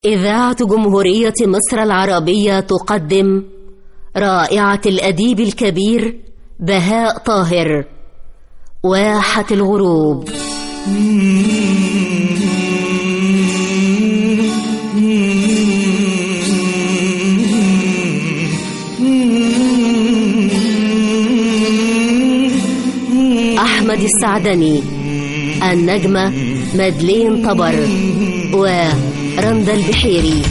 إذاعة جمهورية مصر العربية تقدم رائعة الأديب الكبير بهاء طاهر، واحة الغروب. أحمد السعدني، النجمة مدلين طبر ورندا البحيري.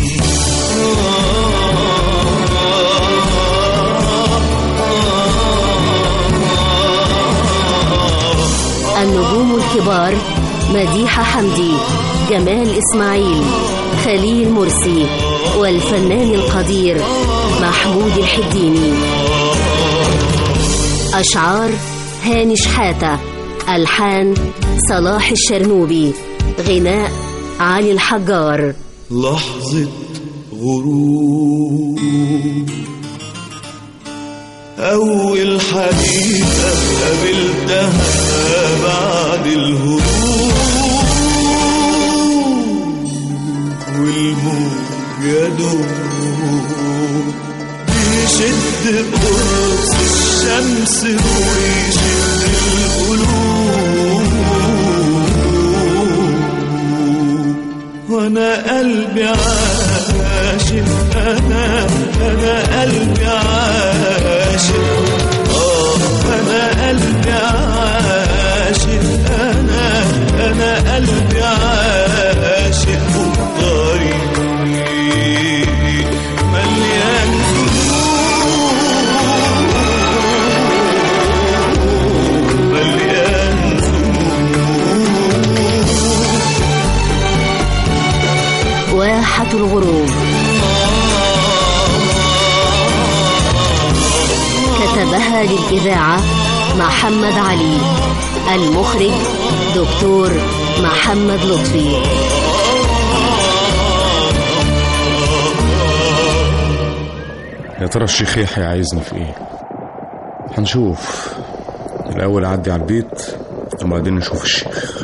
النجوم الكبار مديحة حمدي، جمال إسماعيل، خليل مرسي، والفنان القدير محمود الحديني. أشعار هاني شحاتة، ألحان صلاح الشرنوبي، غناء علي الحجار. لحظة غروب، أول حبيبة قابلتها بعد الهروب، والموج يدوب بيشد قرص الشمس ويشد القلوب، وانا قلبي عاشق، انا قلبي عاشق، انا قلبي عاشق، انا قلبي عاشق، والطريق مليان ذنوب، مليان ذنوب. واحة الغروب كتبها للإذاعة محمد علي، المخرج دكتور محمد لطفي. يا ترى الشيخ يحيى عايزني في ايه؟ هنشوف. الأول أعدي على البيت وبعدين نشوف الشيخ.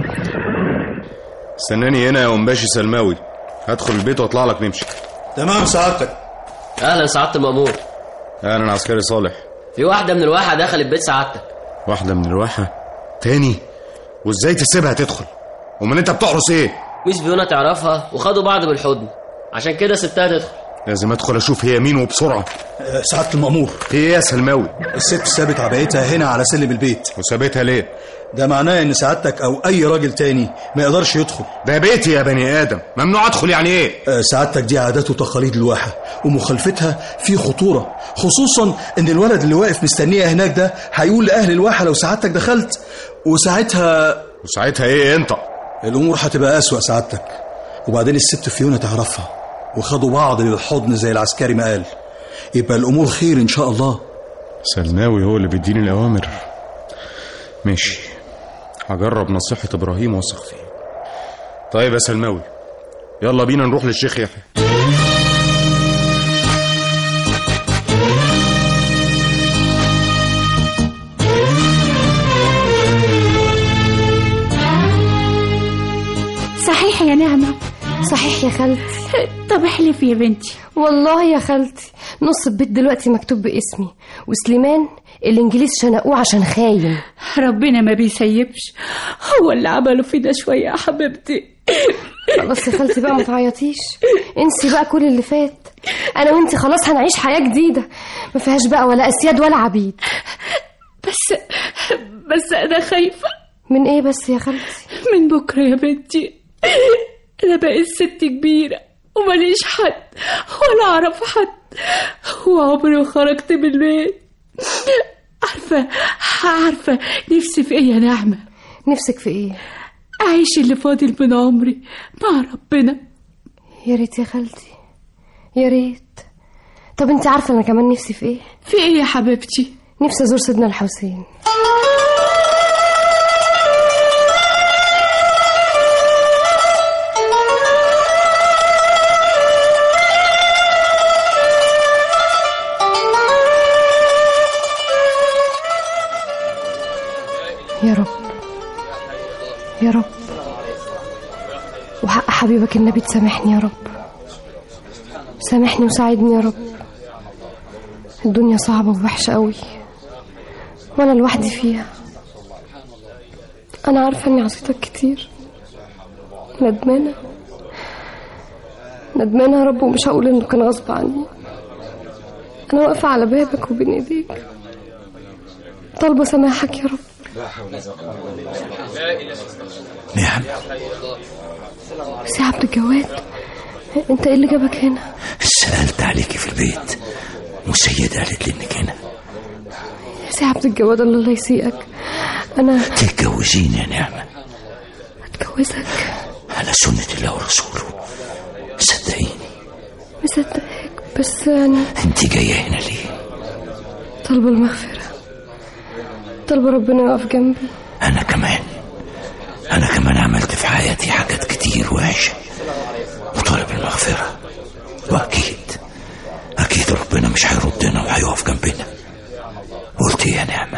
استناني هنا يا أمباشي سلماوي، هدخل البيت واطلع لك نمشي. تمام سعادتك. اهلا سعادة المأمور. أهلا عسكري صالح. في واحدة من الواحة دخلت بيت سعادتك. واحدة من الواحة تاني؟ وازاي تسيبها تدخل؟ ومن انت بتحرس ايه؟ ميس بيونا تعرفها وخدوا بعض بالحضن، عشان كده سبتها تدخل. لازم ادخل اشوف هي مين وبسرعة. سعادة المأمور، في ايه يا سلماوي؟ الست سابت عبايتها هنا على سلم البيت. وسابتها ليه؟ ده معناه ان سعادتك او اي راجل تاني ما يقدرش يدخل. ده بيتي يا بني ادم، ممنوع ادخل يعني ايه؟ سعادتك دي عادات وتقاليد الواحة، ومخالفتها فيه خطورة، خصوصا ان الولد اللي واقف مستنيه هناك ده هيقول لاهل الواحة لو سعادتك دخلت، وساعتها ايه انت؟ الامور هتبقى اسوأ سعادتك. وبعدين الست فيونا تعرفها وخدوا بعض بالحضن زي العسكري ما قال، يبقى الامور خير ان شاء الله. سلماوي هو اللي بيديني الاوامر. ماشي، هجرب نصيحة ابراهيم واثق فيه. طيب يا سلماوي، يلا بينا نروح للشيخ يحيى. صحيح يا نعمة؟ صحيح يا خالتي. طب احلفي يا بنتي. والله يا خالتي نص البيت دلوقتي مكتوب باسمي، وسليمان الانجليز شنقوه عشان خاين. ربنا ما بيسيبش، هو اللي عمله فينا شوية يا حبيبتي. خلاص يا خالتي بقى ما تعيطيش، انسي بقى كل اللي فات. انا وانتي خلاص هنعيش حياة جديدة ما فيهاش بقى ولا اسياد ولا عبيد. بس انا خايفة. من ايه بس يا خالتي؟ من بكرة يا بنتي، انا بقيت ست كبيرة وماليش حد ولا اعرف حد، وعمري ما خرجت من البيت. عارفة نفسي في ايه يا نعمة؟ نفسك في ايه؟ اعيش اللي فاضل من عمري مع ربنا. يا ريت يا خالتي، يا ريت. طب انت عارفة انا كمان نفسي في ايه؟ في ايه يا حبيبتي؟ نفسي ازور سيدنا الحسين. يا رب يا رب، وحق حبيبك النبي تسامحني يا رب، سامحني وساعدني يا رب. الدنيا صعبة ووحشة قوي وانا لوحدي فيها. انا عارفة اني عصيتك كتير، ندمانة يا رب، ومش هقول انه كان غصب عني. انا واقفة على بابك وبين ايديك طالبة سماحك يا رب. نعم. سي عبد الجواد، انت ايه اللي جابك هنا؟ سألت عليكي في البيت والسيدة قالت لي انك هنا. يا سي عبد الجواد الله يسيئك، انا تتجوزيني يا نعمة. اتجوزك على سنة الله ورسوله، صدقيني. مصدقك، بس يعني انت جاية هنا ليه؟ طالبة المغفرة، طالبة ربنا يقف جنبي. انا كمان عملت في حياتي حاجات كتير وحشة وطالب المغفرة، واكيد ربنا مش هيردنا وهيقف جنبنا. قلت يا نعمة.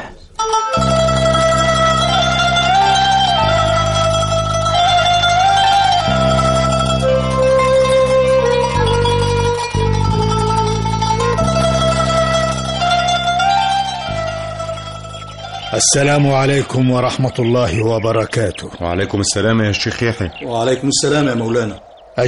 السلام عليكم ورحمة الله وبركاته. وعليكم السلام يا شيخ يحيى. وعليكم السلام يا مولانا.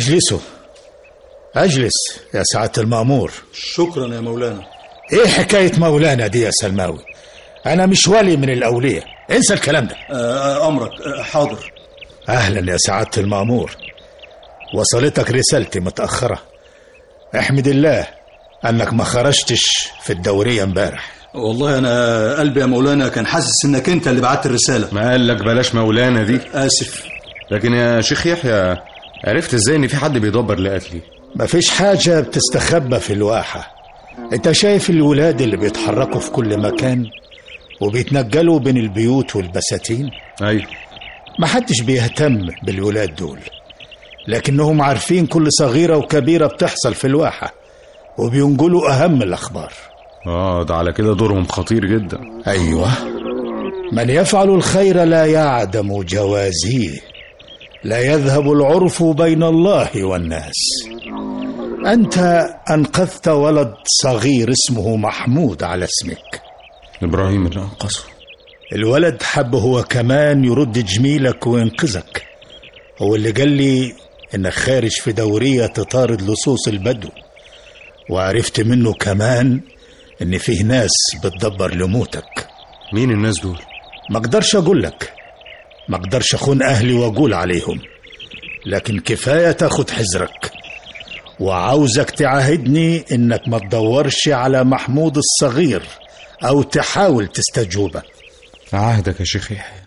أجلس يا سعادة المأمور. شكرا يا مولانا. ايه حكاية مولانا دي يا سلماوي؟ انا مش ولي من الاولياء، انسى الكلام ده. امرك. حاضر. اهلا يا سعادة المأمور، وصلتك رسالتي متأخرة. احمد الله انك ما خرجتش في الدورية امبارح. والله انا قلبي يا مولانا كان حاسس انك انت اللي بعت الرسالة. ما قال لك بلاش مولانا دي؟ اسف. لكن يا شيخ يحيى، عرفت ازاي ان في حد بيدبر لقتلي؟ مفيش حاجة بتستخبى في الواحة. انت شايف الولاد اللي بيتحركوا في كل مكان وبيتنجلوا بين البيوت والبساتين؟ ايوه. محدش بيهتم بالولاد دول، لكنهم عارفين كل صغيرة وكبيرة بتحصل في الواحة وبينقلوا أهم الأخبار. ده على كده دورهم خطير جدا. أيوة، من يفعل الخير لا يعدم جوازيه، لا يذهب العرف بين الله والناس. أنت أنقذت ولد صغير اسمه محمود على اسمك. إبراهيم اللي أنقذه. الولد حب هو كمان يرد جميلك وينقذك. هو اللي قال لي إنك خارج في دورية تطارد لصوص البدو، وعرفت منه كمان إن فيه ناس بتدبر لموتك. مين الناس دول؟ ما اقدرش أقول لك، ما اقدرش أخون أهلي وأقول عليهم، لكن كفاية تاخد حذرك، وعاوزك تعاهدني إنك ما تدورش على محمود الصغير أو تحاول تستجوبه. عهدك يا شيخ يحيى.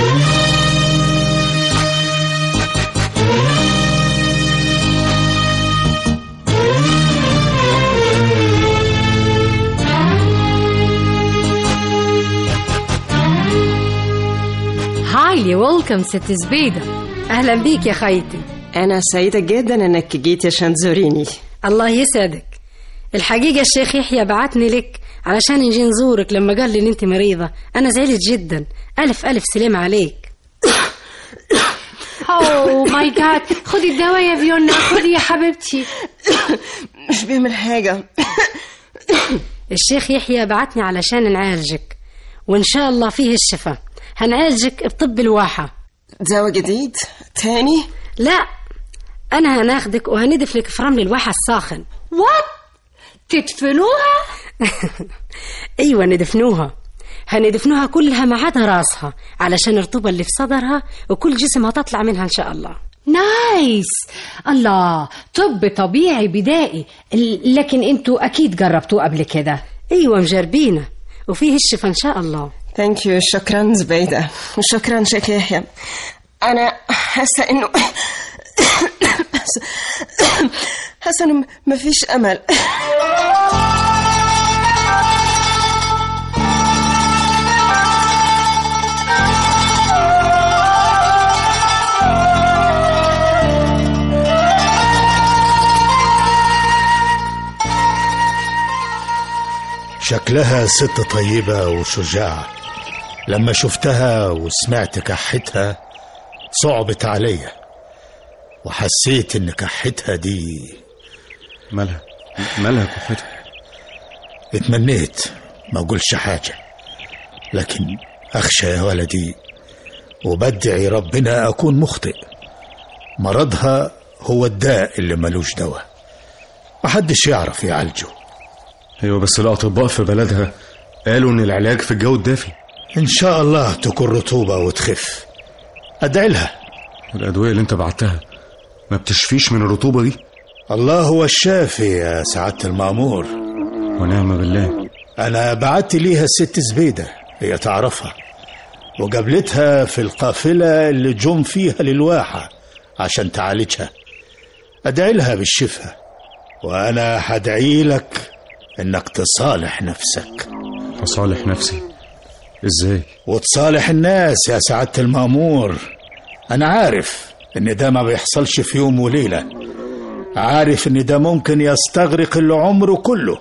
هاي ويلكم ست زبيدة. أهلا بيك يا خيتي. أنا سعيدة جدا أنك جيت عشان تزوريني. الله يسعدك. الحقيقة الشيخ يحيى بعتني لك علشان نجي نزورك لما قال لي إن أنت مريضة. أنا زعلت جدا. ألف سلام عليك. أوه ماي جاد، خدي الدواء يا فيونا، خدي يا حبيبتي. مش بيعمل حاجة. الشيخ يحيى بعتني علشان نعالجك، وإن شاء الله فيه الشفاء. هنعالجك بطب الواحة. دواء جديد تاني؟ لا، أنا هناخدك وهندف لك في رمل الواحة الساخن. وات؟ تدفنوها؟ أيوة هندفنوها كلها ما عدا راسها، علشان الرطوبة اللي في صدرها وكل جسمها تطلع منها إن شاء الله. نايس. الله، طب طبيعي بدائي، لكن انتوا أكيد جربتوه قبل كده. أيوة مجربينه وفيه الشفاء إن شاء الله. ثانك يو. شكرا زبيدة، وشكرا شيخ يحيى. أنا حاسة إنه حاسة إنه مفيش أمل. شكلها ست طيبة وشجاعة. لما شفتها وسمعت كحتها صعبت عليا، وحسيت إن كحتها دي مالها كحتها؟ اتمنيت ما أقولش حاجة، لكن أخشى يا ولدي وبدعي ربنا أكون مخطئ. مرضها هو الداء اللي ملوش دواء، محدش يعرف يعالجه. ايوه بس الأطباء في بلدها قالوا إن العلاج في الجو الدافي. إن شاء الله تكون رطوبة وتخف، أدعي لها. الأدوية اللي أنت بعتها ما بتشفيش من الرطوبة دي؟ الله هو الشافي يا سعادة المأمور. ونعم بالله. أنا بعت ليها الست زبيدة، هي تعرفها، وقابلتها في القافلة اللي جم فيها للواحة عشان تعالجها. أدعي لها بالشفاء، وأنا هدعي لك إنك تصالح نفسك. أصالح نفسي إزاي؟ وتصالح الناس يا سعادة المأمور. أنا عارف إن ده ما بيحصلش في يوم وليلة، عارف إن ده ممكن يستغرق العمر كله،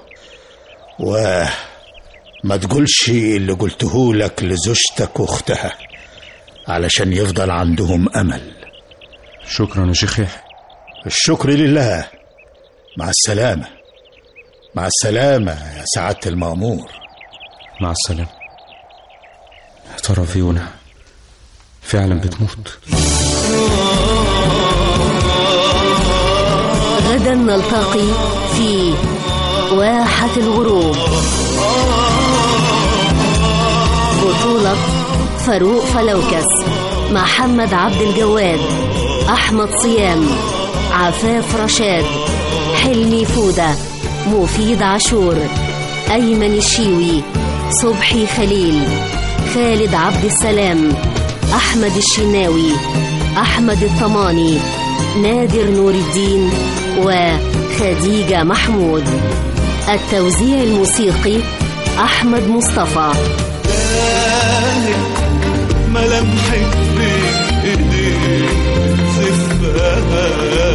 وما تقولش اللي قلته لك لزوجتك واختها علشان يفضل عندهم أمل. شكرا يا شيخ يحيى. الشكر لله. مع السلامة. مع السلامة يا سعادة المأمور. مع السلامة. يا ترى فيونا فعلا بتموت؟ غدا نلتقي في واحة الغروب. بطولة فاروق فلوكس، محمد عبد الجواد، أحمد صيام، عفاف رشاد، حلمي فودة، مفيد عاشور، أيمن الشيوي، صبحي خليل، خالد عبد السلام، أحمد الشناوي، أحمد الطماني، نادر نور الدين وخديجة محمود. التوزيع الموسيقي أحمد مصطفى. ملامحك بإيديك زفاها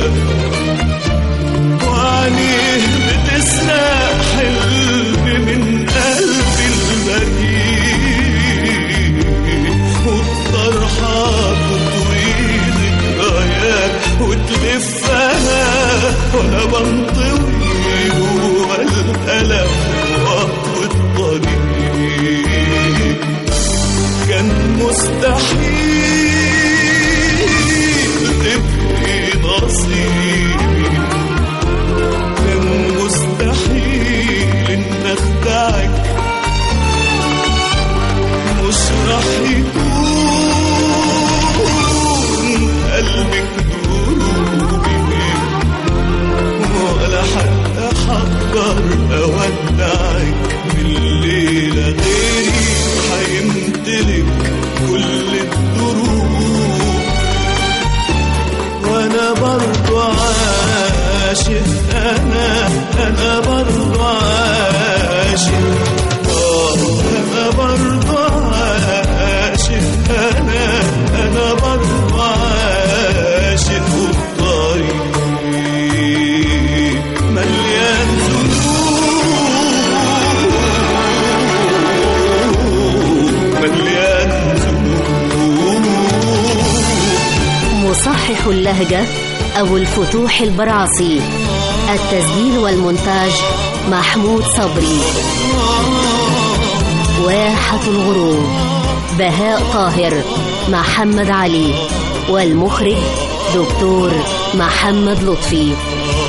وعينيه بتسرق حلم من قلبي البريء، والطرحة تطوي ذكريات وتلفها وانا بنطوي جوا الألم وأطوي الطريق. كان مستحيل تبقي نصيبي، كان مستحيل إن أخدعك، مش رح يكون قلبك دروبي، ولا حتى حقدر أودعك من الليلة. غيري حيمتلك كل الدروب، وانا برضو عاشق، انا برضو عاشق، انا برضو عاشق، انا برضو عاشق. والطريق مليان مصحح اللهجة أبو الفتوح البرعصي. التسجيل والمونتاج محمود صبري. واحة الغروب بهاء طاهر، محمد علي، والمخرج دكتور محمد لطفي.